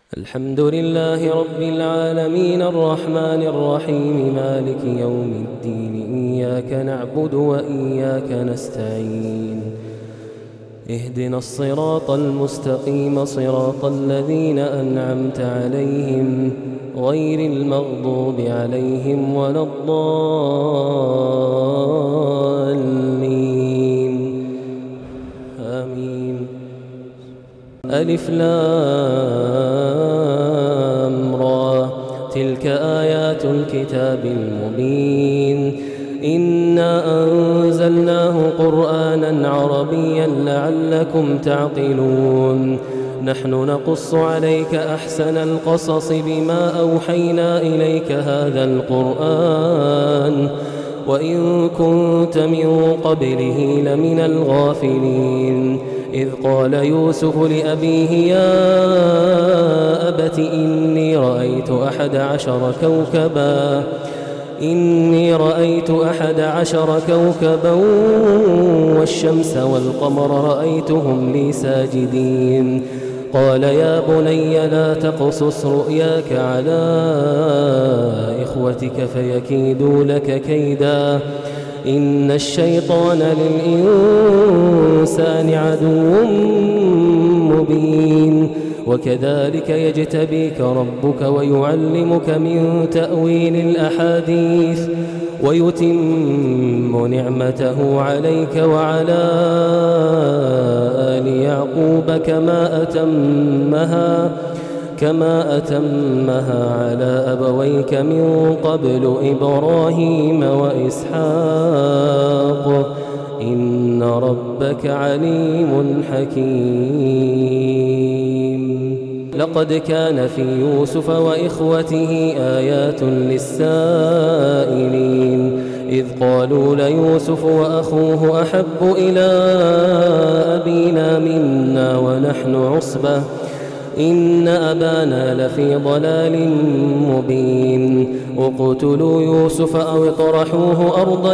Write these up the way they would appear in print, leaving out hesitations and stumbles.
الحمد لله رب العالمين الرحمن الرحيم مالك يوم الدين إياك نعبد وإياك نستعين اهدنا الصراط المستقيم صراط الذين أنعمت عليهم غير المغضوب عليهم ولا الضالين آمين. ألف لام را تلك آيات الكتاب المبين إنا أنزلناه قرآنا عربيا لعلكم تعقلون نحن نقص عليك أحسن القصص بما أوحينا إليك هذا القرآن وإن كنت من قبله لمن الغافلين إذ قال يوسف لأبيه يا أبت إني رأيت أحد عشر كوكبا والشمس والقمر رأيتهم لي ساجدين قال يا بني لا تقصص رؤياك على إخوتك فيكيدوا لك كيدا إن الشيطان للإنسان عدو مبين وكذلك يجتبيك ربك ويعلمك من تأويل الأحاديث ويتم نعمته عليك وعلى آل يعقوب كما أتمها على أبويك من قبل إبراهيم وإسحاق إن ربك عليم حكيم. لقد كان في يوسف وإخوته آيات للسائلين إذ قالوا ليوسف وأخوه أحب إلى أبينا منا ونحن عصبة إن أبانا لفي ضلال مبين اقتلوا يوسف أو اطرحوه أرضا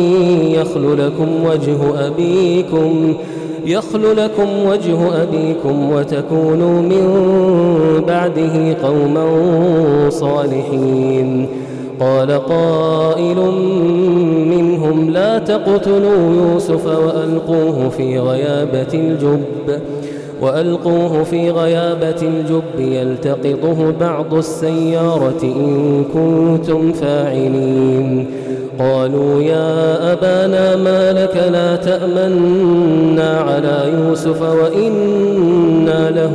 يخل لكم وجه أبيكم وتكونوا من بعده قوما صالحين قال قائل منهم لا تقتلوا يوسف وألقوه في غيابة الجب يلتقطه بعض السيارة إن كنتم فاعلين قالوا يا أبانا ما لك لا تأمنا على يوسف وإنا له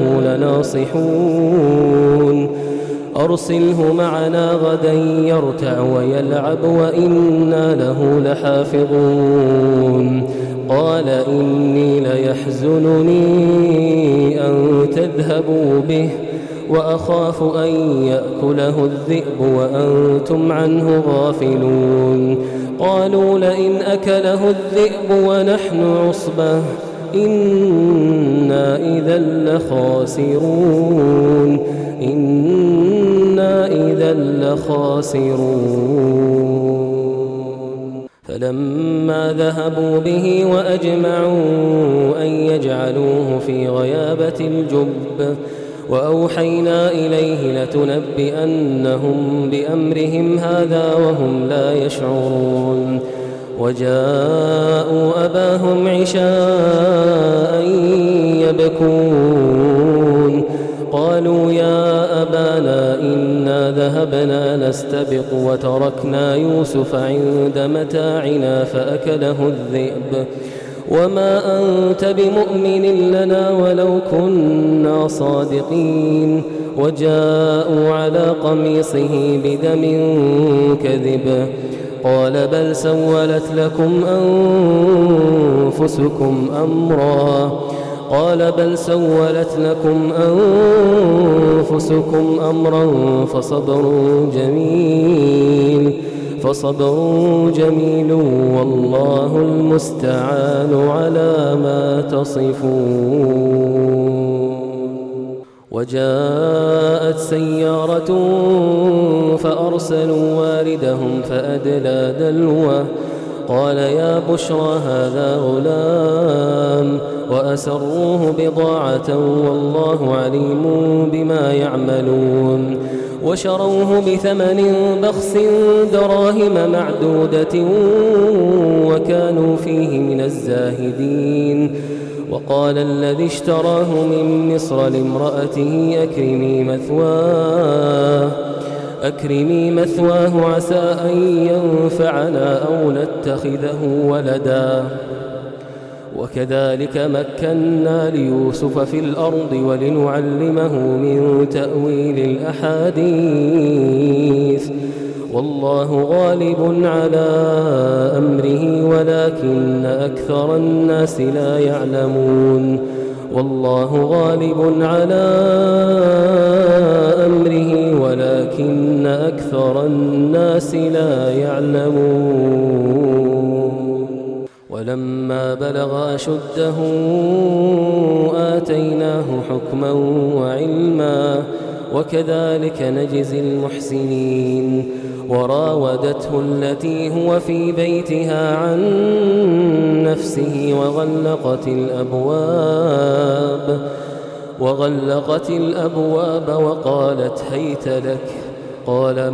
لناصحون أرسله معنا غدا يرتع ويلعب وإنا له لحافظون قال إني ليحزنني أن تذهبوا به وأخاف أن يأكله الذئب وأنتم عنه غافلون قالوا لئن أكله الذئب ونحن عصبة إنا إذا لخاسرون فلما ذهبوا به وأجمعوا أن يجعلوه في غيابة الجب وأوحينا إليه لتنبئنهم بأمرهم هذا وهم لا يشعرون وجاءوا أباهم عشاء يبكون قالوا يا أبانا إنا ذهبنا نستبق وتركنا يوسف عند متاعنا فأكله الذئب وما أنت بمؤمن لنا ولو كنا صادقين وجاءوا على قميصه بدم كذب قال بل سولت لكم أنفسكم أمرا فصبر جميل والله المستعان على ما تصفون وجاءت سيارة فأرسلوا واردهم فأدلى دلوه قال يا بشرى هذا غلام وأسروه بضاعة والله عليم بما يعملون وشروه بثمن بخس دراهم معدودة وكانوا فيه من الزاهدين. وقال الذي اشتراه من مصر لامرأته أكرمي مثواه عسى أن ينفعنا أو نتخذه ولدا. وكذلك مكنا ليوسف في الأرض ولنعلمه من تأويل الأحاديث والله غالب على أمره ولكن أكثر الناس لا يعلمون. والله غالب على أمره ولكن أكثر الناس لا يعلمون. ولما بلغ أشده آتيناه حكما وعلما وكذلك نجزي المحسنين. وراودته التي هو في بيتها عن نفسه وغلقت الأبواب وقالت هيت لك. قال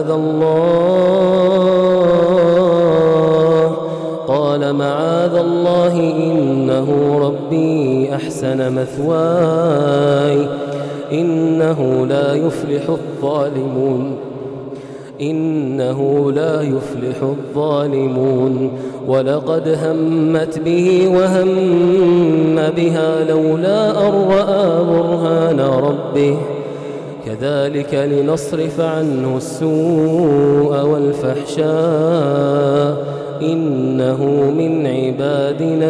معاذ الله إنه ربي أحسن مثواي إنه لا يفلح الظالمون. ولقد همت به وهم بها لولا أن رأى برهان ربه كذلك لنصرف عنه السوء والفحشاء إنه من عبادنا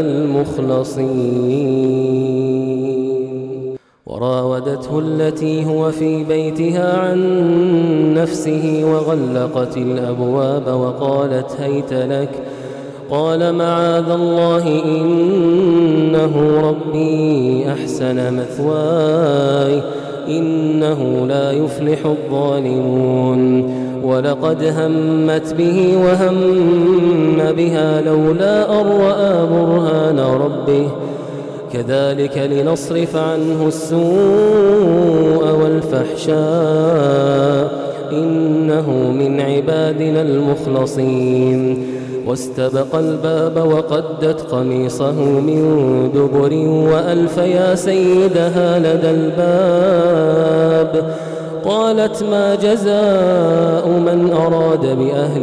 المخلصين. وراودته التي هو في بيتها عن نفسه وغلقت الأبواب وقالت هيت لك. قال معاذ الله إنه ربي أحسن مثواي إنه لا يفلح الظالمون. ولقد همت به وهم بها لولا أن رأى برهان ربه كذلك لنصرف عنه السوء والفحشاء إنه من عبادنا المخلصين. واستبق الباب وقدت قميصه من دبر وألف يا سيدها لدى الباب. قالت ما جزاء من أراد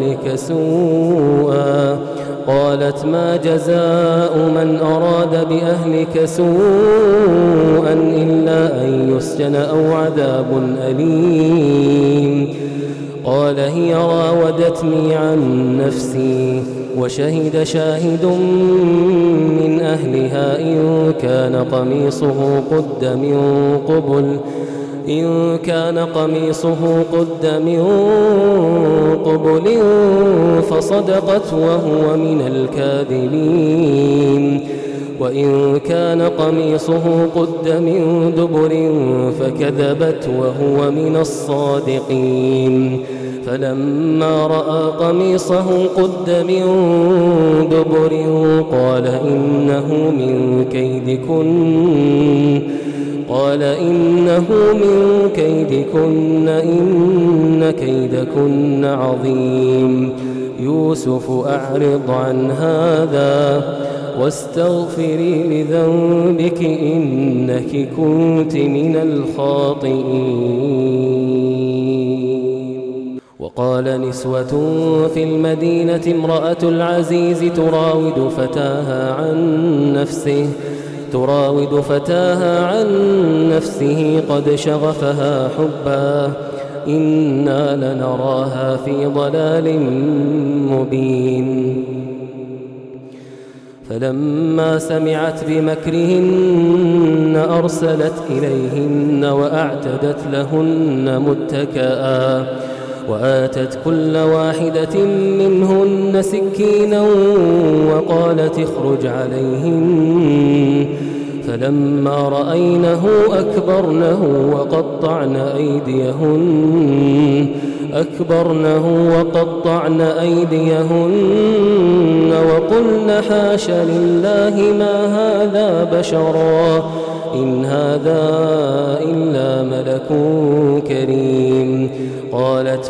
بأهلك سوءا إلا أن يسجن أو عذاب أليم. قال هي راودتني عن نفسي وشهد شاهد من أهلها إن كان قميصه قد من قبل فصدقت وهو من الكاذبين. وإن كان قميصه قد من دبر فكذبت وهو من الصادقين. فلما رأى قميصه قد من دبر قال إنه من كيدكن إن كيدكن عظيم. يوسف أعرض عن هذا واستغفري لذنبك إنك كنت من الخاطئين. وقال نسوة في المدينة امرأة العزيز تراود فتاها عن نفسه قد شغفها حبا إنا لنراها في ضلال مبين. فلما سمعت بمكرهن أرسلت إليهن وأعتدت لهن متكئا وآتت كل واحدة منهن سكينا وقالت اخرج عليهن فلما رأينه أكبرنه وقطعن أيديهن وقلن حاش لله ما هذا بشرا إن هذا إلا ملك كريم. قالت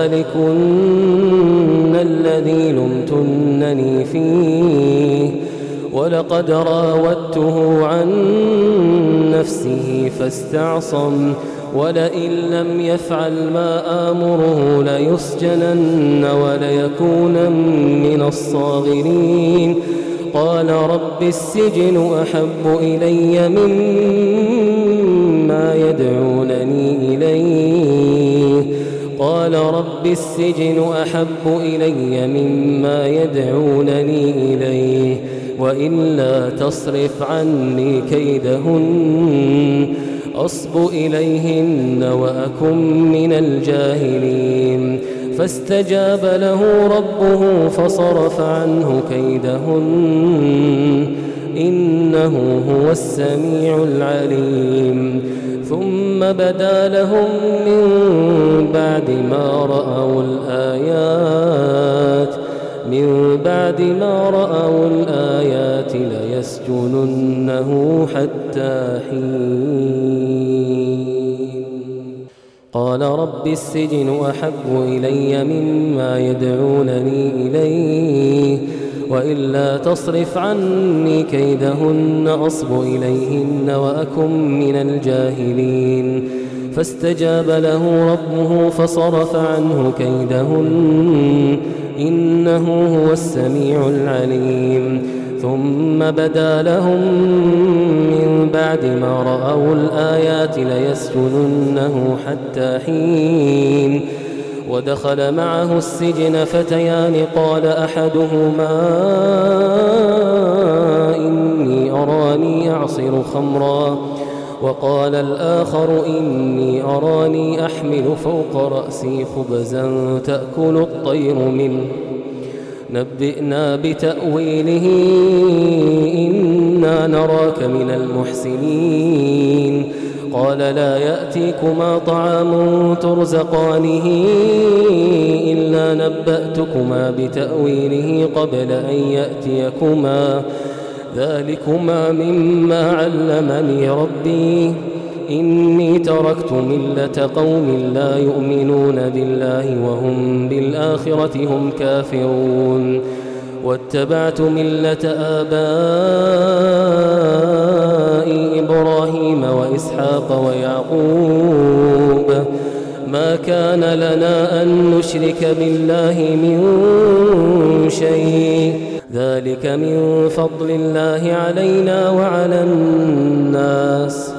فذلكن الذي لمتنني فيه ولقد راودته عن نفسه فاستعصم ولئن لم يفعل ما آمره ليسجنن وليكونن من الصاغرين. قال رب السجن أحب إلي مما يدعونني إليه وإلا تصرف عني كيدهن أصب إليهن وأكن من الجاهلين. فاستجاب له ربه فصرف عنه كيدهن إنه هو السميع العليم. ثم بدا لهم من بعد ما رأوا الآيات ليسجننه حتى حين. قال رب السجن أحب إلي مما يدعونني إليه وإلا تصرف عني كيدهن أصب إليهن وأكن من الجاهلين. فاستجاب له ربه فصرف عنه كيدهن إنه هو السميع العليم. ثم بدا لهم من بعد ما رأوا الآيات ليسجننه حتى حين. ودخل معه السجن فتيان قال أحدهما إني أراني أعصر خمرا وقال الآخر إني أراني أحمل فوق رأسي خبزا تأكل الطير منه نبئنا بتأويله إنا نراك من المحسنين. قال لا يأتيكما طعام ترزقانه إلا نبأتكما بتأويله قبل أن يأتيكما ذلكما مما علمني ربي إني تركت ملة قوم لا يؤمنون بالله وهم بالآخرة هم كافرون واتبعت ملة آبائي إبراهيم وإسحاق ويعقوب ما كان لنا أن نشرك بالله من شيء ذلك من فضل الله علينا وعلى الناس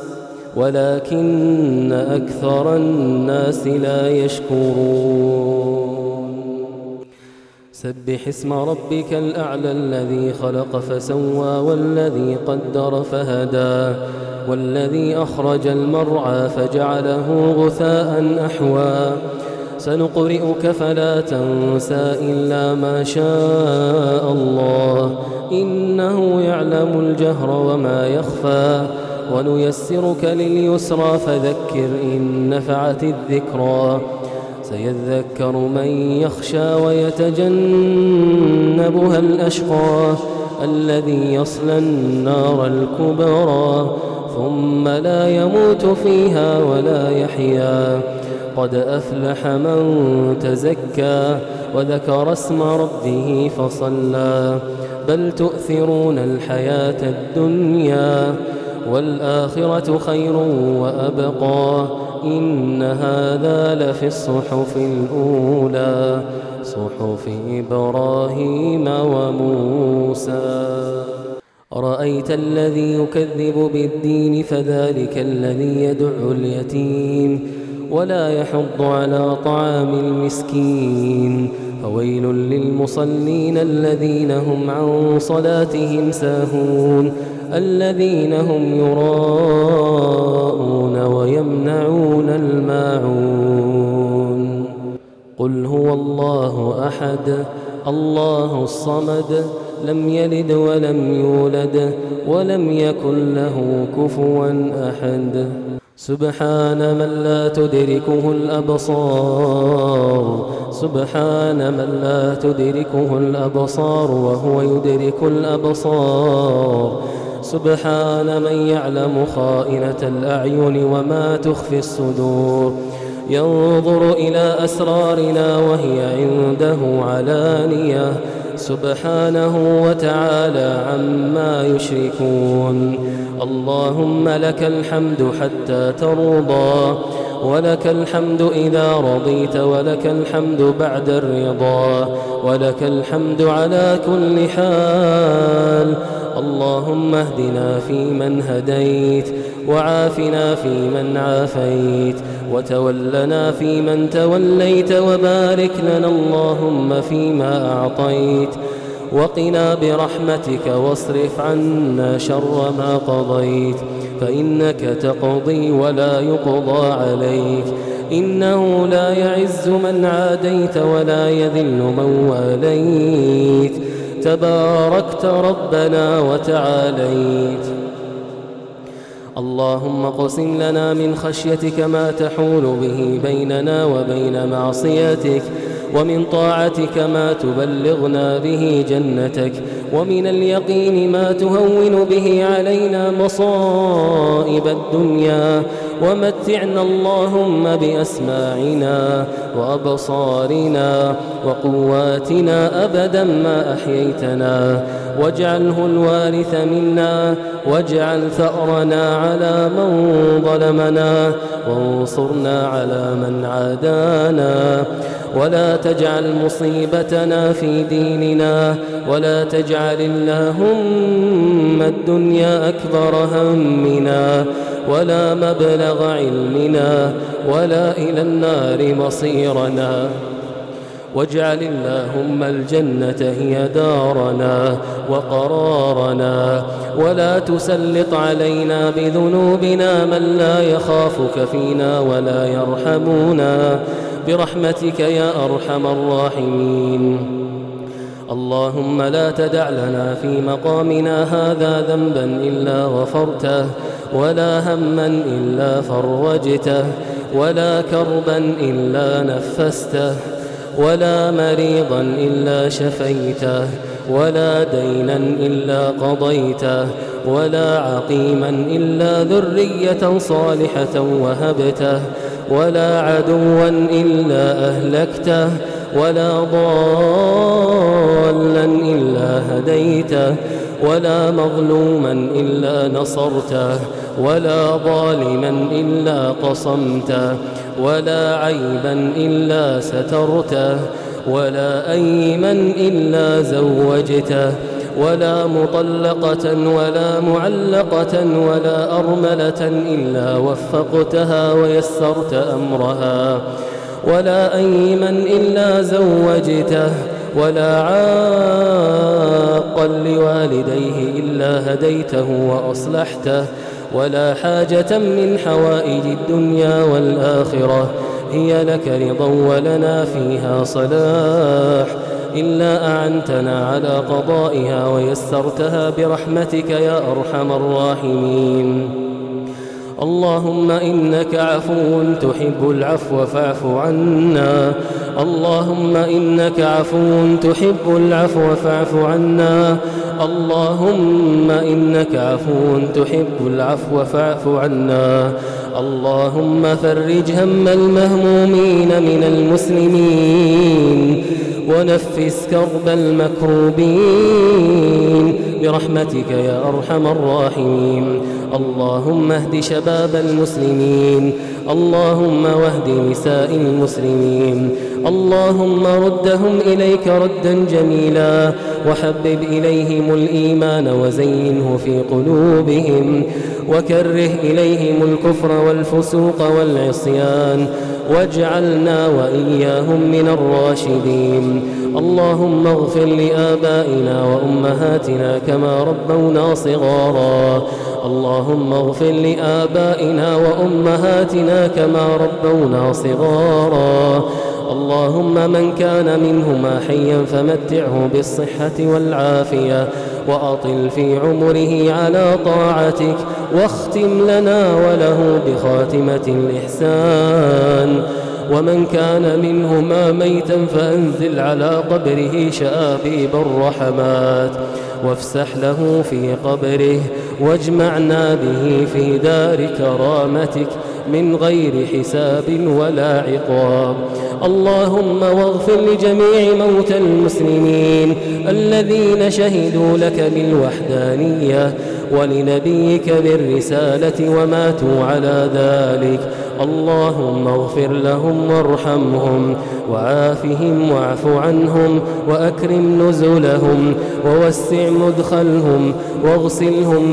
ولكن أكثر الناس لا يشكرون. سبح اسم ربك الأعلى الذي خلق فسوى والذي قدر فهدى والذي أخرج المرعى فجعله غثاء أحوى سنقرئك فلا تنسى إلا ما شاء الله إنه يعلم الجهر وما يخفى ونيسرك لليسرى فذكر إن نفعت الذكرى سيذكر من يخشى ويتجنبها الأشقى الذي يصلى النار الكبرى ثم لا يموت فيها ولا يحيا قد أفلح من تزكى وذكر اسم ربه فصلى بل تؤثرون الحياة الدنيا والآخرة خير وأبقى إن هذا لفي الصحف الأولى صحف إبراهيم وموسى. أرأيت الذي يكذب بالدين فذلك الذي يدع اليتيم ولا يحض على طعام المسكين فويل للمصلين الذين هم عن صلاتهم ساهون الذين هم يراءون ويمنعون الماعون. قل هو الله أحد الله الصمد لم يلد ولم يولد ولم يكن له كفوا أحد. سبحان من لا تدركه الأبصار، سبحان من لا تدركه الأبصار وهو يدرك الأبصار. سبحان من يعلم خائنة الأعين وما تخفي الصدور. ينظر إلى أسرارنا وهي عنده علانية، سبحانه وتعالى عما يشركون. اللهم لك الحمد حتى ترضى، ولك الحمد إذا رضيت، ولك الحمد بعد الرضا، ولك الحمد على كل حال. اللهم اهدنا فيمن هديت، وعافنا فيمن عافيت، وتولنا فيمن توليت، وبارك لنا اللهم فيما أعطيت، وقنا برحمتك واصرف عنا شر ما قضيت، فإنك تقضي ولا يقضى عليك، إنه لا يعز من عاديت ولا يذل من واليت، تباركت ربنا وتعاليت. اللهم اقسم لنا من خشيتك ما تحول به بيننا وبين معصيتك، ومن طاعتك ما تبلغنا به جنتك، ومن اليقين ما تهون به علينا مصائب الدنيا، ومتعنا اللهم بأسماعنا وأبصارنا وقواتنا أبدا ما أحييتنا، واجعله الوارث منا، واجعل ثأرنا على من ظلمنا، وانصرنا على من عادانا، ولا تجعل مصيبتنا في ديننا، ولا تجعل اللهم الدنيا أكبر همنا، ولا مبلغ علمنا، ولا إلى النار مصيرنا، واجعل اللهم الجنة هي دارنا وقرارنا، ولا تسلط علينا بذنوبنا من لا يخافك فينا ولا يرحمنا، برحمتك يا أرحم الراحمين. اللهم لا تدع لنا في مقامنا هذا ذنبا إلا غفرته، ولا هما إلا فرجته، ولا كربا إلا نفسته، ولا مريضا إلا شفيته، ولا دينا إلا قضيته، ولا عقيما إلا ذرية صالحة وهبته، ولا عدوا إلا أهلكته، ولا ضالا إلا هديته، ولا مظلوما إلا نصرته، ولا ظالما إلا قصمته، ولا عيبا إلا سترته، ولا أيما إلا زوجته، ولا مطلقة ولا معلقة ولا أرملة إلا وفقتها ويسرت أمرها، ولا أيما إلا زوجته، ولا عاقا لوالديه إلا هديته وأصلحته، ولا حاجة من حوائج الدنيا والآخرة هي لك رضا ولنا فيها صلاح إلا أعنتنا على قضائها ويسرتها برحمتك يا أرحم الراحمين. اللهم إنك عفو تحب العفو فاعف عنا، اللهم إنك عفو تحب العفو فاعف عنا، اللهم إنك عفو تحب العفو فاعف عنا. اللهم فرج هم المهمومين من المسلمين، ونفس كرب المكروبين برحمتك يا أرحم الراحمين. اللهم اهد شباب المسلمين، اللهم واهد نساء المسلمين، اللهم ردهم إليك ردا جميلا، وحبب إليهم الإيمان وزينه في قلوبهم، وكره إليهم الكفر والفسوق والعصيان، واجعلنا وإياهم من الراشدين. اللهم اغفر لآبائنا وأمهاتنا كما ربونا صغارا، اللهم اغفر لآبائنا وأمهاتنا كما ربونا صغارا، اللهم من كان منهما حيا فمتعه بالصحة والعافية وأطل في عمره على طاعتك واختم لنا وله بخاتمة الإحسان. ومن كان منهما ميتا فأنزل على قبره شآبيب الرحمات وافسح له في قبره واجمعنا به في دار كرامتك من غير حساب ولا عقاب. اللهم واغفر لجميع موتى المسلمين الذين شهدوا لك بالوحدانية ولنبيك بالرسالة وماتوا على ذلك. اللهم اغفر لهم وارحمهم وعافهم واعف عنهم وأكرم نزلهم ووسع مدخلهم واغسلهم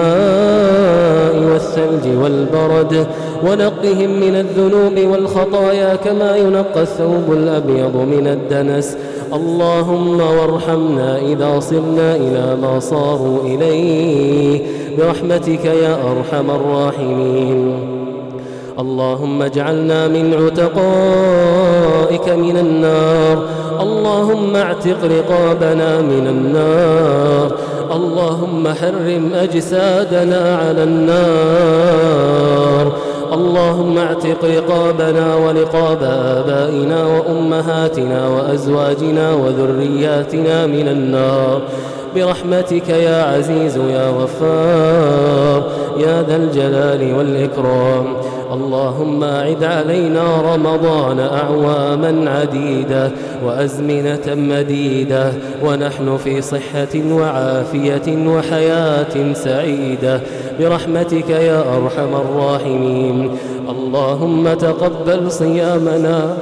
بالماء والثلج والبرد ونقهم من الذنوب والخطايا كما ينقى الثوب الأبيض من الدنس. اللهم وارحمنا إذا صرنا إلى ما صاروا إليه برحمتك يا أرحم الراحمين. اللهم اجعلنا من عتقائك من النار. اللهم اعتق رقابنا من النار. اللهم حرم أجسادنا على النار. اللهم اعتق رقابنا ورقاب آبائنا وأمهاتنا وأزواجنا وذرياتنا من النار برحمتك يا عزيز يا غفار يا ذا الجلال والإكرام. اللهم أعد علينا رمضان أعواما عديدة وأزمنة مديدة ونحن في صحة وعافية وحياة سعيدة برحمتك يا أرحم الراحمين. اللهم تقبل صيامنا.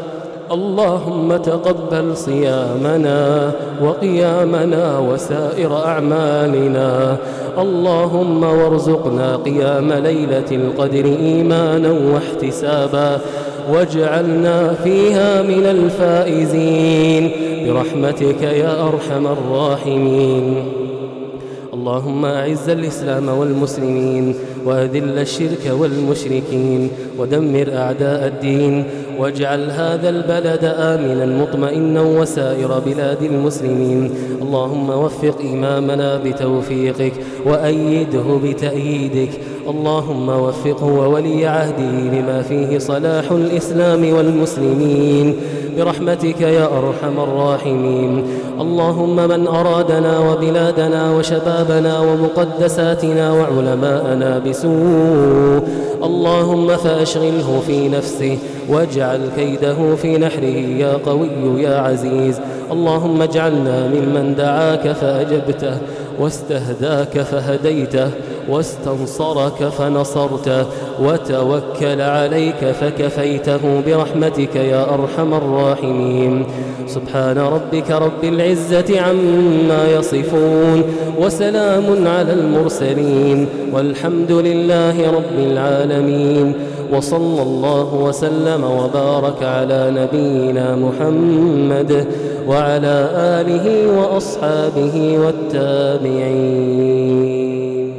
اللهم تقبل صيامنا وقيامنا وسائر أعمالنا. اللهم وارزقنا قيام ليلة القدر إيمانا واحتسابا واجعلنا فيها من الفائزين برحمتك يا أرحم الراحمين. اللهم أعز الإسلام والمسلمين وأذل الشرك والمشركين ودمر أعداء الدين واجعل هذا البلد آمنا مطمئنا وسائر بلاد المسلمين. اللهم وفق إمامنا بتوفيقك وأيده بتأييدك. اللهم وفقه وولي عهده لما فيه صلاح الإسلام والمسلمين برحمتك يا أرحم الراحمين. اللهم من أرادنا وبلادنا وشبابنا ومقدساتنا وعلماءنا بسوء اللهم فأشغله في نفسه واجعل كيده في نحره يا قوي يا عزيز. اللهم اجعلنا ممن دعاك فأجبته واستهداك فهديته واستنصرك فنصرته وتوكل عليك فكفيته برحمتك يا أرحم الراحمين. سبحان ربك رب العزة عما يصفون وسلام على المرسلين والحمد لله رب العالمين. وصلى الله وسلم وبارك على نبينا محمد وعلى آله وأصحابه والتابعين.